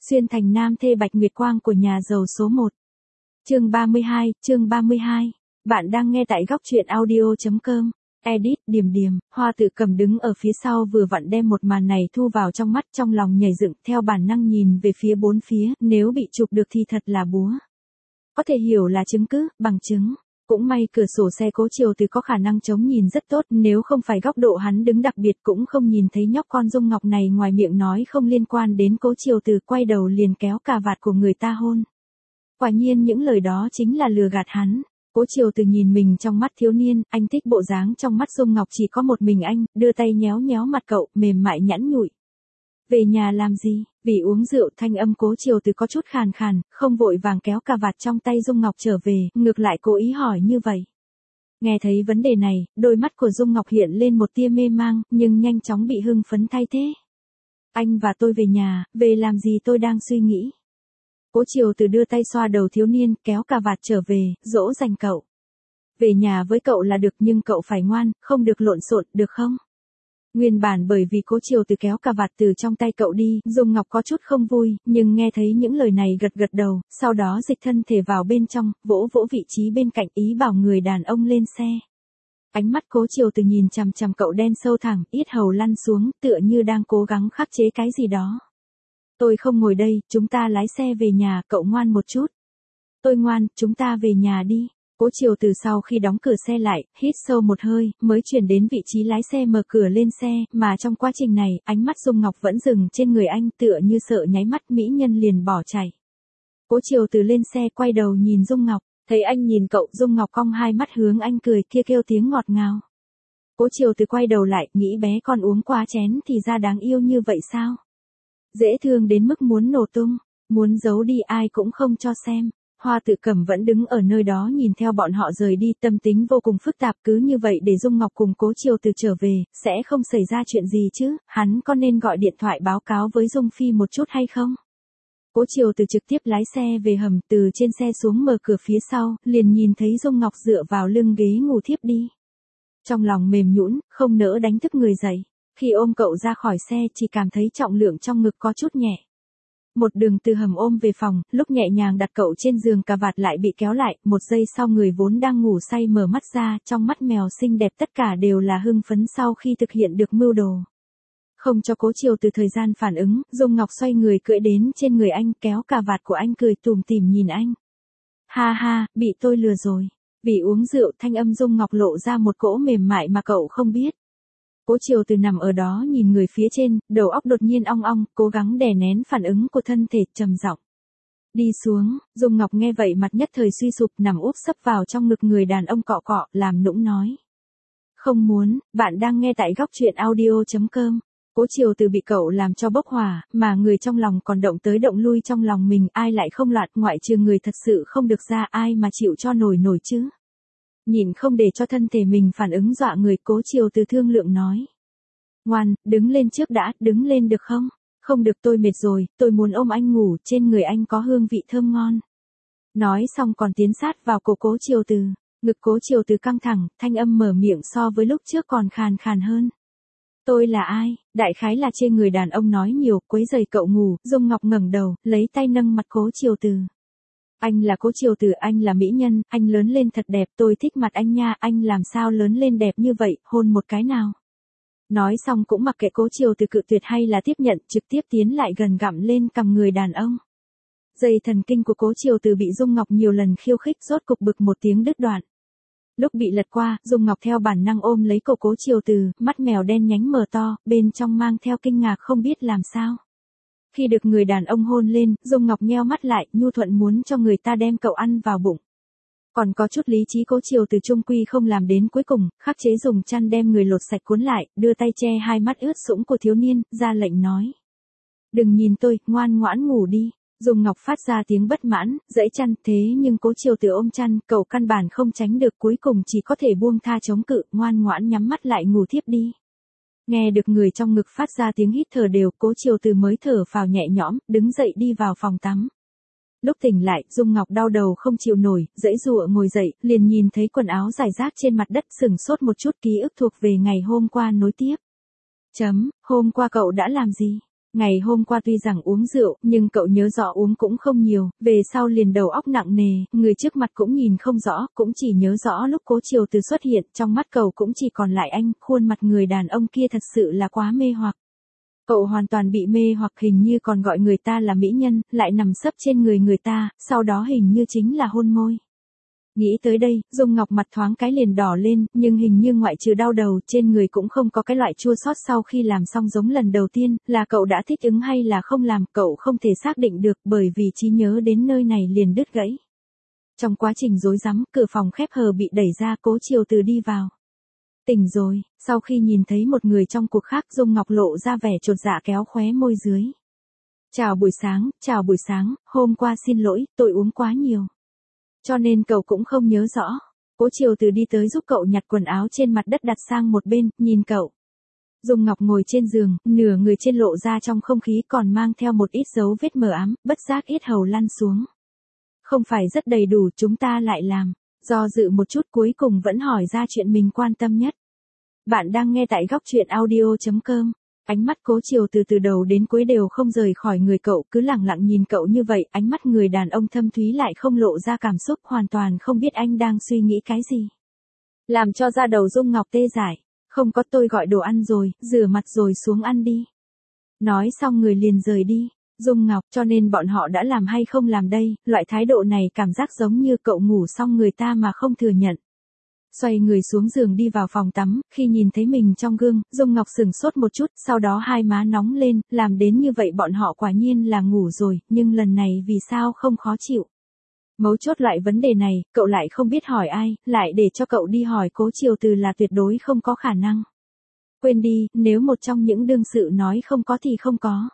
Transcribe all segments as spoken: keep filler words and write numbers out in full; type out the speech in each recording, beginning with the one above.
Xuyên thành nam thê Bạch Nguyệt Quang của nhà giàu số một. Chương ba mươi hai, chương ba mươi hai. Bạn đang nghe tại góc truyện audio chấm com. Edit, Điềm Điềm, Hoa Tự Cầm đứng ở phía sau vừa vặn đem một màn này thu vào trong mắt, trong lòng nhảy dựng, theo bản năng nhìn về phía bốn phía, nếu bị chụp được thì thật là búa. Có thể hiểu là chứng cứ, bằng chứng. Cũng may cửa sổ xe Cố Triều Từ có khả năng chống nhìn rất tốt, nếu không phải góc độ hắn đứng đặc biệt cũng không nhìn thấy nhóc con Dung Ngọc này ngoài miệng nói không liên quan đến Cố Triều Từ, quay đầu liền kéo cà vạt của người ta hôn. Quả nhiên những lời đó chính là lừa gạt hắn. Cố Triều Từ nhìn mình trong mắt thiếu niên, anh thích bộ dáng trong mắt Dung Ngọc chỉ có một mình anh, đưa tay nhéo nhéo mặt cậu, mềm mại nhẵn nhụi. Về nhà làm gì? Vì uống rượu, thanh âm Cố Triều Từ có chút khàn khàn, không vội vàng kéo cà vạt trong tay Dung Ngọc trở về, ngược lại cố ý hỏi như vậy. Nghe thấy vấn đề này, đôi mắt của Dung Ngọc hiện lên một tia mê mang, nhưng nhanh chóng bị hưng phấn thay thế. Anh và tôi về nhà, về làm gì tôi đang suy nghĩ. Cố Triều Từ đưa tay xoa đầu thiếu niên, kéo cà vạt trở về, dỗ dành cậu. Về nhà với cậu là được nhưng cậu phải ngoan, không được lộn xộn, được không? Nguyên bản bởi vì Cố Triều Từ kéo cà vạt từ trong tay cậu đi, Dung Ngọc có chút không vui, nhưng nghe thấy những lời này gật gật đầu, sau đó dịch thân thể vào bên trong, vỗ vỗ vị trí bên cạnh, ý bảo người đàn ông lên xe. Ánh mắt Cố Triều Từ nhìn chằm chằm cậu đen sâu thẳm, yết hầu lăn xuống, tựa như đang cố gắng khắc chế cái gì đó. Tôi không ngồi đây, chúng ta lái xe về nhà, cậu ngoan một chút. Tôi ngoan, chúng ta về nhà đi. Cố Triều Từ sau khi đóng cửa xe lại, hít sâu một hơi, mới chuyển đến vị trí lái xe mở cửa lên xe, mà trong quá trình này, ánh mắt Dung Ngọc vẫn dừng trên người anh, tựa như sợ nháy mắt mỹ nhân liền bỏ chạy. Cố Triều Từ lên xe quay đầu nhìn Dung Ngọc, thấy anh nhìn cậu, Dung Ngọc cong hai mắt hướng anh cười, kia kêu tiếng ngọt ngào. Cố Triều Từ quay đầu lại, nghĩ bé con uống quá chén thì ra đáng yêu như vậy sao? Dễ thương đến mức muốn nổ tung, muốn giấu đi ai cũng không cho xem. Hoa Tự Cầm vẫn đứng ở nơi đó nhìn theo bọn họ rời đi, tâm tính vô cùng phức tạp, cứ như vậy để Dung Ngọc cùng Cố Triều Từ trở về, sẽ không xảy ra chuyện gì chứ, hắn có nên gọi điện thoại báo cáo với Dung Phi một chút hay không? Cố Triều Từ trực tiếp lái xe về hầm, từ trên xe xuống mở cửa phía sau, liền nhìn thấy Dung Ngọc dựa vào lưng ghế ngủ thiếp đi. Trong lòng mềm nhũn, không nỡ đánh thức người dậy. Khi ôm cậu ra khỏi xe chỉ cảm thấy trọng lượng trong ngực có chút nhẹ. Một đường từ hầm ôm về phòng, lúc nhẹ nhàng đặt cậu trên giường cà vạt lại bị kéo lại, một giây sau người vốn đang ngủ say mở mắt ra, trong mắt mèo xinh đẹp tất cả đều là hưng phấn sau khi thực hiện được mưu đồ. Không cho Cố Triều Từ thời gian phản ứng, Dung Ngọc xoay người cưỡi đến trên người anh, kéo cà vạt của anh cười tủm tỉm nhìn anh. Ha ha, bị tôi lừa rồi. Vì uống rượu, thanh âm Dung Ngọc lộ ra một cỗ mềm mại mà cậu không biết. Cố Triều Từ nằm ở đó nhìn người phía trên, đầu óc đột nhiên ong ong, cố gắng đè nén phản ứng của thân thể, trầm giọng. Đi xuống. Dung Ngọc nghe vậy mặt nhất thời suy sụp, nằm úp sấp vào trong ngực người đàn ông cọ cọ, làm nũng nói. Không muốn, bạn đang nghe tại góc truyện audio chấm com. Cố Triều Từ bị cậu làm cho bốc hỏa, mà người trong lòng còn động tới động lui trong lòng mình, ai lại không loạn, ngoại trừ người thật sự không được ra, ai mà chịu cho nổi nổi chứ. Nhìn không để cho thân thể mình phản ứng dọa người, Cố Triều Từ thương lượng nói. Ngoan, đứng lên trước đã, đứng lên được không? Không được, tôi mệt rồi, tôi muốn ôm anh ngủ, trên người anh có hương vị thơm ngon. Nói xong còn tiến sát vào cổ Cố Triều Từ, ngực Cố Triều Từ căng thẳng, thanh âm mở miệng so với lúc trước còn khàn khàn hơn. Tôi là ai? Đại khái là chê người đàn ông nói nhiều, quấy rầy cậu ngủ. Dung Ngọc ngẩng đầu, lấy tay nâng mặt Cố Triều Từ. Anh là Cố Triều Từ, anh là mỹ nhân, anh lớn lên thật đẹp, tôi thích mặt anh nha, anh làm sao lớn lên đẹp như vậy, hôn một cái nào. Nói xong cũng mặc kệ Cố Triều Từ cự tuyệt hay là tiếp nhận, trực tiếp tiến lại gần gặm lên cằm người đàn ông. Dây thần kinh của Cố Triều Từ bị Dung Ngọc nhiều lần khiêu khích, rốt cục bực một tiếng đứt đoạn. Lúc bị lật qua, Dung Ngọc theo bản năng ôm lấy cổ Cố Triều Từ, mắt mèo đen nhánh mở to, bên trong mang theo kinh ngạc không biết làm sao. Khi được người đàn ông hôn lên, Dung Ngọc nheo mắt lại, nhu thuận muốn cho người ta đem cậu ăn vào bụng. Còn có chút lý trí Cố Triều Từ trung quy không làm đến cuối cùng, khắc chế dùng chăn đem người lột sạch cuốn lại, đưa tay che hai mắt ướt sũng của thiếu niên, ra lệnh nói. Đừng nhìn tôi, ngoan ngoãn ngủ đi. Dung Ngọc phát ra tiếng bất mãn, dãy chăn, thế nhưng Cố Triều Từ ôm chăn, cậu căn bản không tránh được, cuối cùng chỉ có thể buông tha chống cự, ngoan ngoãn nhắm mắt lại ngủ thiếp đi. Nghe được người trong ngực phát ra tiếng hít thở đều, Cố Triều Từ mới thở phào nhẹ nhõm, đứng dậy đi vào phòng tắm. Lúc tỉnh lại, Dung Ngọc đau đầu không chịu nổi, dãy dụa ngồi dậy, liền nhìn thấy quần áo rải rác trên mặt đất, sửng sốt một chút, ký ức thuộc về ngày hôm qua nối tiếp. Chấm, hôm qua cậu đã làm gì? Ngày hôm qua tuy rằng uống rượu, nhưng cậu nhớ rõ uống cũng không nhiều, về sau liền đầu óc nặng nề, người trước mặt cũng nhìn không rõ, cũng chỉ nhớ rõ lúc Cố Triều Từ xuất hiện, trong mắt cậu cũng chỉ còn lại anh, khuôn mặt người đàn ông kia thật sự là quá mê hoặc. Cậu hoàn toàn bị mê hoặc, hình như còn gọi người ta là mỹ nhân, lại nằm sấp trên người người ta, sau đó hình như chính là hôn môi. Nghĩ tới đây, Dung Ngọc mặt thoáng cái liền đỏ lên, nhưng hình như ngoại trừ đau đầu, trên người cũng không có cái loại chua xót sau khi làm xong giống lần đầu tiên, là cậu đã thích ứng hay là không làm, cậu không thể xác định được, bởi vì trí nhớ đến nơi này liền đứt gãy. Trong quá trình rối rắm, cửa phòng khép hờ bị đẩy ra, Cố Triều Từ đi vào. Tỉnh rồi, sau khi nhìn thấy một người trong cuộc khác, Dung Ngọc lộ ra vẻ chột dạ kéo khóe môi dưới. Chào buổi sáng, chào buổi sáng, hôm qua xin lỗi, tôi uống quá nhiều. Cho nên cậu cũng không nhớ rõ. Cố Triều Từ đi tới giúp cậu nhặt quần áo trên mặt đất đặt sang một bên, nhìn cậu. Dung Ngọc ngồi trên giường, nửa người trên lộ ra trong không khí còn mang theo một ít dấu vết mờ ám, bất giác yết hầu lăn xuống. Không phải rất đầy đủ, chúng ta lại làm. Do dự một chút cuối cùng vẫn hỏi ra chuyện mình quan tâm nhất. Bạn đang nghe tại góc truyện audio chấm com. Ánh mắt Cố Triều Từ từ đầu đến cuối đều không rời khỏi người cậu, cứ lẳng lặng nhìn cậu như vậy, ánh mắt người đàn ông thâm thúy lại không lộ ra cảm xúc, hoàn toàn không biết anh đang suy nghĩ cái gì. Làm cho da đầu Dung Ngọc tê dại. Không có, tôi gọi đồ ăn rồi, rửa mặt rồi xuống ăn đi. Nói xong người liền rời đi. Dung Ngọc, cho nên bọn họ đã làm hay không làm đây, loại thái độ này cảm giác giống như cậu ngủ xong người ta mà không thừa nhận. Xoay người xuống giường đi vào phòng tắm, khi nhìn thấy mình trong gương, Dung Ngọc sửng sốt một chút, sau đó hai má nóng lên, làm đến như vậy bọn họ quả nhiên là ngủ rồi, nhưng lần này vì sao không khó chịu. Mấu chốt loại vấn đề này, cậu lại không biết hỏi ai, lại để cho cậu đi hỏi Cố Triều Từ là tuyệt đối không có khả năng. Quên đi, nếu một trong những đương sự nói không có thì không có.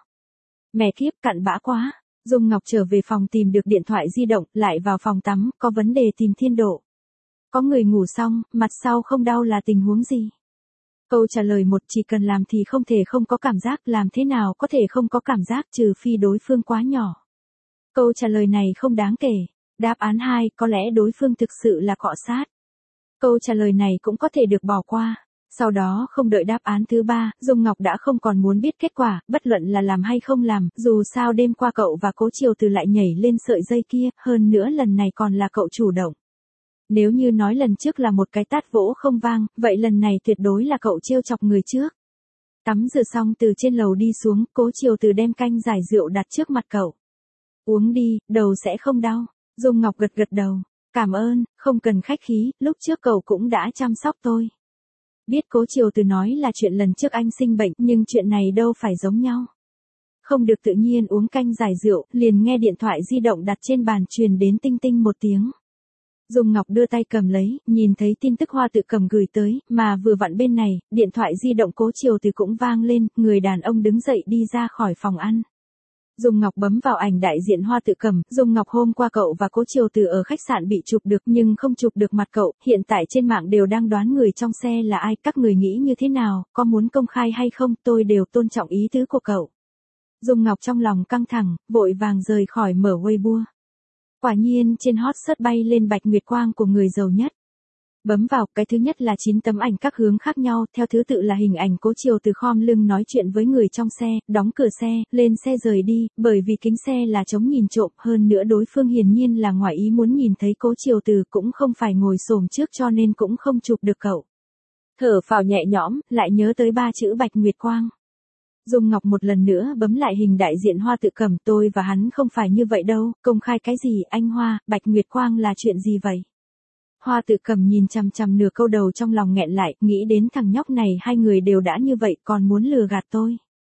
Mẹ kiếp, cặn bã quá. Dung Ngọc trở về phòng tìm được điện thoại di động, lại vào phòng tắm, có vấn đề tìm Thiên Độ. Có người ngủ xong, mặt sau không đau là tình huống gì? Câu trả lời một, chỉ cần làm thì không thể không có cảm giác, làm thế nào có thể không có cảm giác trừ phi đối phương quá nhỏ. Câu trả lời này không đáng kể. Đáp án hai, có lẽ đối phương thực sự là cọ sát. Câu trả lời này cũng có thể được bỏ qua. Sau đó không đợi đáp án thứ ba, Dung Ngọc đã không còn muốn biết kết quả, bất luận là làm hay không làm, dù sao đêm qua cậu và Cố Triều Từ lại nhảy lên sợi dây kia, hơn nữa lần này còn là cậu chủ động. Nếu như nói lần trước là một cái tát vỗ không vang, vậy lần này tuyệt đối là cậu trêu chọc người trước. Tắm rửa xong từ trên lầu đi xuống, Cố Triều Từ đem canh giải rượu đặt trước mặt cậu. Uống đi, đầu sẽ không đau. Dung Ngọc gật gật đầu. Cảm ơn, không cần khách khí, lúc trước cậu cũng đã chăm sóc tôi. Biết Cố Triều Từ nói là chuyện lần trước anh sinh bệnh, nhưng chuyện này đâu phải giống nhau. Không được tự nhiên uống canh giải rượu, liền nghe điện thoại di động đặt trên bàn truyền đến tinh tinh một tiếng. Dung Ngọc đưa tay cầm lấy, nhìn thấy tin tức Hoa Tự Cầm gửi tới, mà vừa vặn bên này, điện thoại di động Cố Triều Từ cũng vang lên, người đàn ông đứng dậy đi ra khỏi phòng ăn. Dung Ngọc bấm vào ảnh đại diện Hoa Tự Cầm, Dung Ngọc hôm qua cậu và Cố Triều Từ ở khách sạn bị chụp được nhưng không chụp được mặt cậu, hiện tại trên mạng đều đang đoán người trong xe là ai, các người nghĩ như thế nào, có muốn công khai hay không, tôi đều tôn trọng ý tứ của cậu. Dung Ngọc trong lòng căng thẳng, vội vàng rời khỏi mở Weibo. Quả nhiên trên hot search bay lên Bạch Nguyệt Quang của người giàu nhất. Bấm vào, cái thứ nhất là chín tấm ảnh các hướng khác nhau, theo thứ tự là hình ảnh Cố Triều Từ khom lưng nói chuyện với người trong xe, đóng cửa xe, lên xe rời đi, bởi vì kính xe là chống nhìn trộm, hơn nữa đối phương hiển nhiên là ngoài ý muốn nhìn thấy Cố Triều Từ, cũng không phải ngồi xổm trước cho nên cũng không chụp được cậu. Thở phào nhẹ nhõm, lại nhớ tới ba chữ Bạch Nguyệt Quang. Dung Ngọc một lần nữa bấm lại hình đại diện Hoa Tự Cầm, tôi và hắn không phải như vậy đâu, công khai cái gì, anh Hoa, Bạch Nguyệt Quang là chuyện gì vậy? Hoa Tự Cầm nhìn chằm chằm nửa câu đầu trong lòng nghẹn lại, nghĩ đến thằng nhóc này hai người đều đã như vậy còn muốn lừa gạt tôi.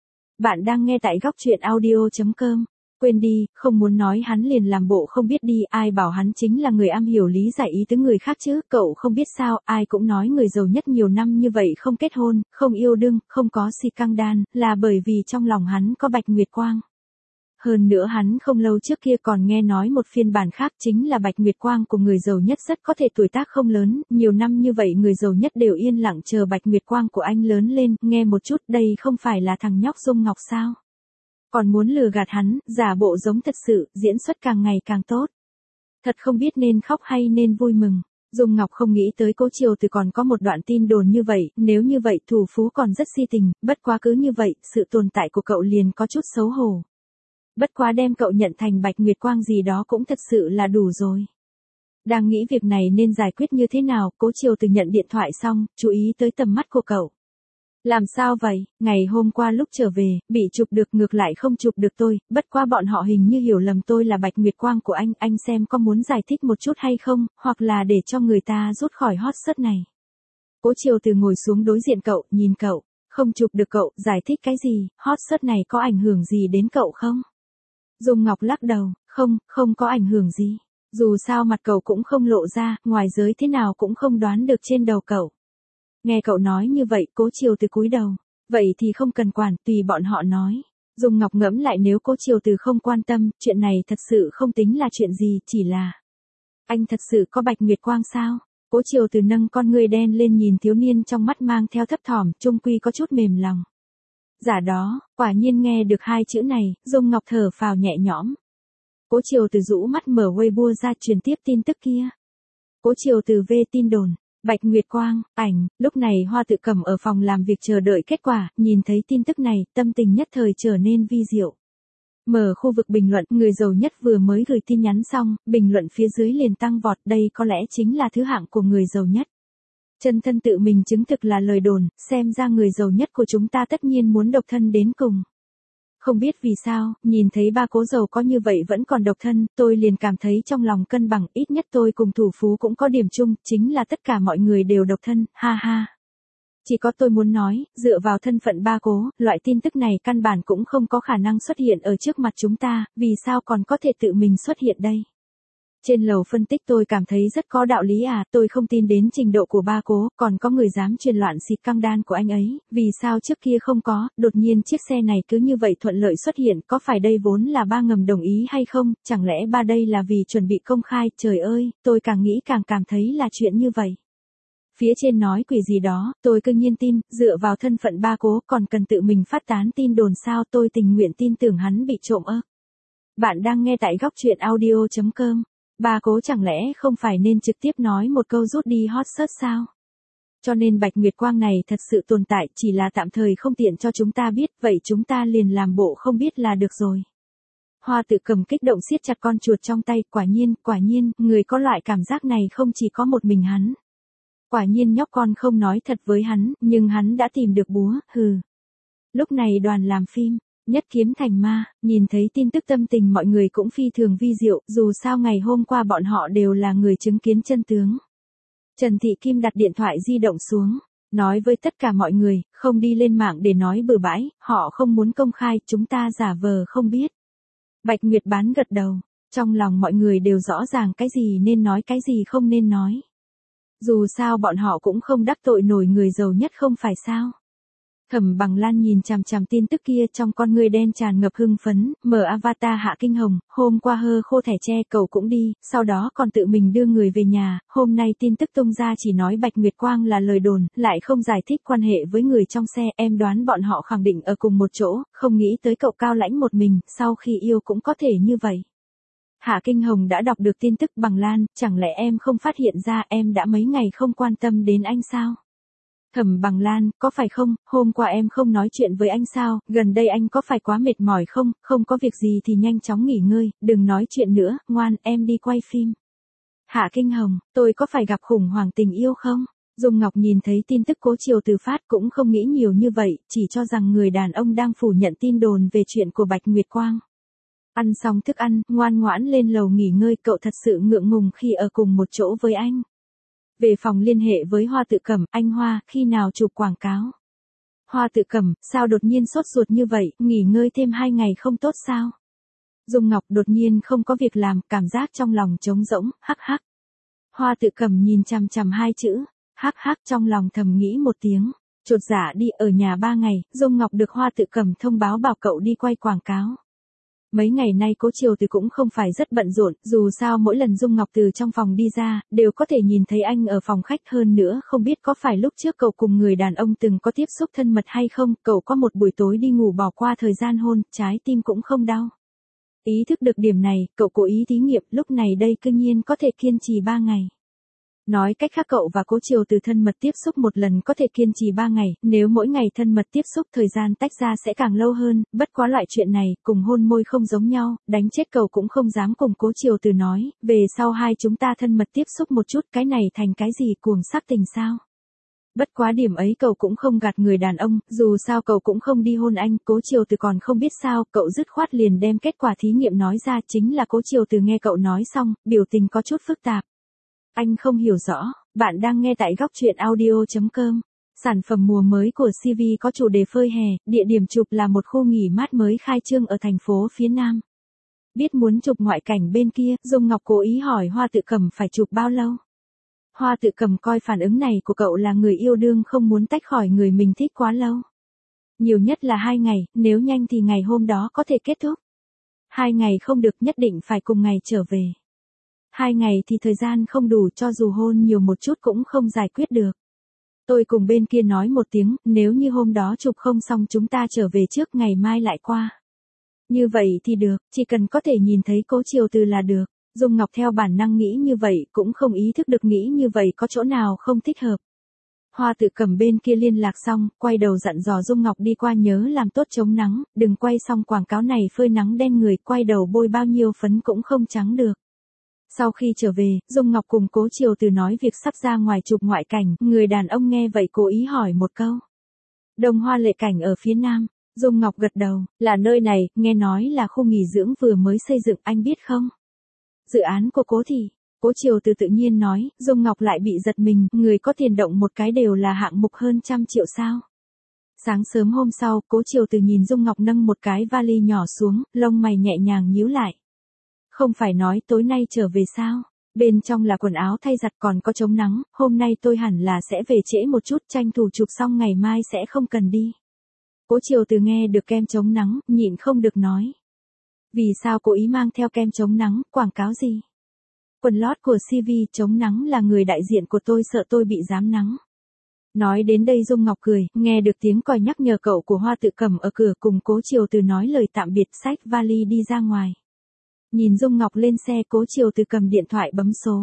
Bạn đang nghe tại góc truyện audio chấm com. Quên đi, không muốn nói hắn liền làm bộ không biết đi, ai bảo hắn chính là người am hiểu lý giải ý tứ người khác chứ, cậu không biết sao, ai cũng nói người giàu nhất nhiều năm như vậy không kết hôn, không yêu đương, không có si căng đan, là bởi vì trong lòng hắn có Bạch Nguyệt Quang. Hơn nữa hắn không lâu trước kia còn nghe nói một phiên bản khác chính là Bạch Nguyệt Quang của người giàu nhất rất có thể tuổi tác không lớn, nhiều năm như vậy người giàu nhất đều yên lặng chờ Bạch Nguyệt Quang của anh lớn lên, nghe một chút đây không phải là thằng nhóc Dung Ngọc sao? Còn muốn lừa gạt hắn, giả bộ giống thật sự, diễn xuất càng ngày càng tốt. Thật không biết nên khóc hay nên vui mừng. Dung Ngọc không nghĩ tới Cố Triều Từ còn có một đoạn tin đồn như vậy, nếu như vậy Thủ Phú còn rất si tình, bất quá cứ như vậy, sự tồn tại của cậu liền có chút xấu hổ. Bất quá đem cậu nhận thành Bạch Nguyệt Quang gì đó cũng thật sự là đủ rồi. Đang nghĩ việc này nên giải quyết như thế nào, Cố Triều Từ nhận điện thoại xong, chú ý tới tầm mắt của cậu. Làm sao vậy, ngày hôm qua lúc trở về, bị chụp được ngược lại không chụp được tôi, bất qua bọn họ hình như hiểu lầm tôi là Bạch Nguyệt Quang của anh, anh xem có muốn giải thích một chút hay không, hoặc là để cho người ta rút khỏi hot search này. Cố Triều Từ ngồi xuống đối diện cậu, nhìn cậu, không chụp được cậu, giải thích cái gì, hot search này có ảnh hưởng gì đến cậu không? Dung Ngọc lắc đầu, không, không có ảnh hưởng gì. Dù sao mặt cậu cũng không lộ ra, ngoài giới thế nào cũng không đoán được trên đầu cậu. Nghe cậu nói như vậy, Cố Triều Từ cúi đầu. Vậy thì không cần quản, tùy bọn họ nói. Dung Ngọc ngẫm lại nếu Cố Triều Từ không quan tâm, chuyện này thật sự không tính là chuyện gì, chỉ là... Anh thật sự có Bạch Nguyệt Quang sao? Cố Triều Từ nâng con ngươi đen lên nhìn thiếu niên trong mắt mang theo thấp thỏm, chung quy có chút mềm lòng. Giả đó, quả nhiên nghe được hai chữ này, Dung Ngọc thở phào nhẹ nhõm. Cố Triều Từ rũ mắt mở Weibo ra truyền tiếp tin tức kia. Cố Triều Từ về tin đồn. Bạch Nguyệt Quang, ảnh, lúc này Hoa Tự Cầm ở phòng làm việc chờ đợi kết quả, nhìn thấy tin tức này, tâm tình nhất thời trở nên vi diệu. Mở khu vực bình luận, người giàu nhất vừa mới gửi tin nhắn xong, bình luận phía dưới liền tăng vọt, đây có lẽ chính là thứ hạng của người giàu nhất. Chân thân tự mình chứng thực là lời đồn, xem ra người giàu nhất của chúng ta tất nhiên muốn độc thân đến cùng. Không biết vì sao, nhìn thấy ba cố giàu có như vậy vẫn còn độc thân, tôi liền cảm thấy trong lòng cân bằng, ít nhất tôi cùng Thủ Phú cũng có điểm chung, chính là tất cả mọi người đều độc thân, ha ha. Chỉ có tôi muốn nói, dựa vào thân phận ba cố, loại tin tức này căn bản cũng không có khả năng xuất hiện ở trước mặt chúng ta, vì sao còn có thể tự mình xuất hiện đây. Trên lầu phân tích tôi cảm thấy rất có đạo lý à, tôi không tin đến trình độ của ba cố, còn có người dám truyền loạn xịt căng đan của anh ấy, vì sao trước kia không có, đột nhiên chiếc xe này cứ như vậy thuận lợi xuất hiện, có phải đây vốn là ba ngầm đồng ý hay không, chẳng lẽ ba đây là vì chuẩn bị công khai, trời ơi, tôi càng nghĩ càng cảm thấy là chuyện như vậy. Phía trên nói quỷ gì đó, tôi cứ nhiên tin, dựa vào thân phận ba cố còn cần tự mình phát tán tin đồn sao, tôi tình nguyện tin tưởng hắn bị trộm ơ. Bạn đang nghe tại góc truyện audio chấm com. Ba cố chẳng lẽ không phải nên trực tiếp nói một câu rút đi hot search sao? Cho nên Bạch Nguyệt Quang này thật sự tồn tại, chỉ là tạm thời không tiện cho chúng ta biết, vậy chúng ta liền làm bộ không biết là được rồi. Hoa Tự Cầm kích động siết chặt con chuột trong tay, quả nhiên, quả nhiên, người có loại cảm giác này không chỉ có một mình hắn. Quả nhiên nhóc con không nói thật với hắn, nhưng hắn đã tìm được búa, hừ. Lúc này đoàn làm phim, nhất kiếm thành ma, nhìn thấy tin tức tâm tình mọi người cũng phi thường vi diệu, dù sao ngày hôm qua bọn họ đều là người chứng kiến chân tướng. Trần Thị Kim đặt điện thoại di động xuống, nói với tất cả mọi người, không đi lên mạng để nói bừa bãi, họ không muốn công khai, chúng ta giả vờ không biết. Bạch Nguyệt Bán gật đầu, trong lòng mọi người đều rõ ràng cái gì nên nói cái gì không nên nói. Dù sao bọn họ cũng không đắc tội nổi người giàu nhất không phải sao. Thẩm Bằng Lan nhìn chằm chằm tin tức kia trong con ngươi đen tràn ngập hưng phấn, mở avatar Hạ Kinh Hồng, hôm qua hơ khô thẻ tre cậu cũng đi, sau đó còn tự mình đưa người về nhà, hôm nay tin tức tung ra chỉ nói Bạch Nguyệt Quang là lời đồn, lại không giải thích quan hệ với người trong xe, em đoán bọn họ khẳng định ở cùng một chỗ, không nghĩ tới cậu cao lãnh một mình, sau khi yêu cũng có thể như vậy. Hạ Kinh Hồng đã đọc được tin tức. Bằng Lan, chẳng lẽ em không phát hiện ra em đã mấy ngày không quan tâm đến anh sao? Thẩm Bằng Lan, có phải không, hôm qua em không nói chuyện với anh sao, gần đây anh có phải quá mệt mỏi không, không có việc gì thì nhanh chóng nghỉ ngơi, đừng nói chuyện nữa, ngoan, em đi quay phim. Hạ Kinh Hồng, tôi có phải gặp khủng hoảng tình yêu không? Dung Ngọc nhìn thấy tin tức Cố Triều Từ phát cũng không nghĩ nhiều như vậy, chỉ cho rằng người đàn ông đang phủ nhận tin đồn về chuyện của Bạch Nguyệt Quang. Ăn xong thức ăn, ngoan ngoãn lên lầu nghỉ ngơi, cậu thật sự ngượng ngùng khi ở cùng một chỗ với anh. Về phòng liên hệ với Hoa Tự Cầm, anh Hoa, khi nào chụp quảng cáo? Hoa Tự Cầm, sao đột nhiên sốt ruột như vậy, nghỉ ngơi thêm hai ngày không tốt sao? Dung Ngọc đột nhiên không có việc làm, cảm giác trong lòng trống rỗng, hắc hắc. Hoa Tự Cầm nhìn chằm chằm hai chữ, hắc hắc trong lòng thầm nghĩ một tiếng, chột dạ đi ở nhà ba ngày, Dung Ngọc được Hoa Tự Cầm thông báo bảo cậu đi quay quảng cáo. Mấy ngày nay Cố Triều Từ cũng không phải rất bận rộn, dù sao mỗi lần Dung Ngọc từ trong phòng đi ra, đều có thể nhìn thấy anh ở phòng khách, hơn nữa không biết có phải lúc trước cậu cùng người đàn ông từng có tiếp xúc thân mật hay không, cậu có một buổi tối đi ngủ bỏ qua thời gian hôn, trái tim cũng không đau. Ý thức được điểm này, cậu cố ý thí nghiệm, lúc này đây cư nhiên có thể kiên trì ba ngày. Nói cách khác cậu và Cố Triều Từ thân mật tiếp xúc một lần có thể kiên trì ba ngày, nếu mỗi ngày thân mật tiếp xúc thời gian tách ra sẽ càng lâu hơn, bất quá loại chuyện này, cùng hôn môi không giống nhau, đánh chết cậu cũng không dám cùng Cố Triều Từ nói, về sau hai chúng ta thân mật tiếp xúc một chút, cái này thành cái gì cuồng sắc tình sao? Bất quá điểm ấy cậu cũng không gạt người đàn ông, dù sao cậu cũng không đi hôn anh, Cố Triều Từ còn không biết sao, cậu dứt khoát liền đem kết quả thí nghiệm nói ra, chính là Cố Triều Từ nghe cậu nói xong, biểu tình có chút phức tạp. Anh không hiểu rõ, bạn đang nghe tại góc truyện audio chấm com. Sản phẩm mùa mới của xê vê có chủ đề phơi hè, địa điểm chụp là một khu nghỉ mát mới khai trương ở thành phố phía Nam. Biết muốn chụp ngoại cảnh bên kia, Dung Ngọc cố ý hỏi Hoa Tự Cầm phải chụp bao lâu. Hoa Tự Cầm coi phản ứng này của cậu là người yêu đương không muốn tách khỏi người mình thích quá lâu. Nhiều nhất là hai ngày, nếu nhanh thì ngày hôm đó có thể kết thúc. Hai ngày không được nhất định phải cùng ngày trở về. Hai ngày thì thời gian không đủ cho dù hôn nhiều một chút cũng không giải quyết được. Tôi cùng bên kia nói một tiếng, nếu như hôm đó chụp không xong chúng ta trở về trước ngày mai lại qua. Như vậy thì được, chỉ cần có thể nhìn thấy Cố Triều Từ là được. Dung Ngọc theo bản năng nghĩ như vậy, cũng không ý thức được nghĩ như vậy có chỗ nào không thích hợp. Hoa Tự Cầm bên kia liên lạc xong, quay đầu dặn dò Dung Ngọc đi qua nhớ làm tốt chống nắng, đừng quay xong quảng cáo này phơi nắng đen người, quay đầu bôi bao nhiêu phấn cũng không trắng được. Sau khi trở về, Dung Ngọc cùng Cố Triều Từ nói việc sắp ra ngoài chụp ngoại cảnh, người đàn ông nghe vậy cố ý hỏi một câu. Đông Hoa Lệ Cảnh ở phía Nam, Dung Ngọc gật đầu, là nơi này, nghe nói là khu nghỉ dưỡng vừa mới xây dựng, anh biết không? Dự án của Cố thì, Cố Triều Từ tự nhiên nói, Dung Ngọc lại bị giật mình, người có tiền động một cái đều là hạng mục hơn trăm triệu sao. Sáng sớm hôm sau, Cố Triều Từ nhìn Dung Ngọc nâng một cái vali nhỏ xuống, lông mày nhẹ nhàng nhíu lại. Không phải nói tối nay trở về sao? Bên trong là quần áo thay giặt còn có chống nắng, hôm nay tôi hẳn là sẽ về trễ một chút tranh thủ chụp xong ngày mai sẽ không cần đi. Cố Triều Từ nghe được kem chống nắng, nhịn không được nói. Vì sao cố ý mang theo kem chống nắng, quảng cáo gì? Quần lót của xê vê chống nắng là người đại diện của tôi sợ tôi bị giám nắng. Nói đến đây Dung Ngọc cười, nghe được tiếng còi nhắc nhở cậu của Hoa Tự Cầm ở cửa cùng Cố Triều Từ nói lời tạm biệt xách vali đi ra ngoài. Nhìn Dung Ngọc lên xe Cố Triều Từ cầm điện thoại bấm số.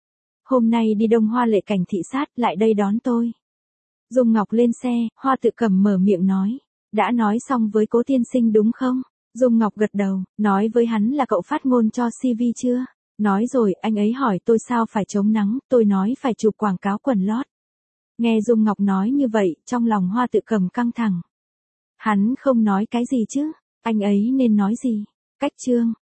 Hôm nay đi Đông Hoa Lệ Cảnh thị sát lại đây đón tôi. Dung Ngọc lên xe, Hoa Tự Cầm mở miệng nói. Đã nói xong với Cố tiên sinh đúng không? Dung Ngọc gật đầu, nói với hắn là cậu phát ngôn cho xê vê chưa? Nói rồi, anh ấy hỏi tôi sao phải chống nắng, tôi nói phải chụp quảng cáo quần lót. Nghe Dung Ngọc nói như vậy, trong lòng Hoa Tự Cầm căng thẳng. Hắn không nói cái gì chứ, anh ấy nên nói gì? Cách chương.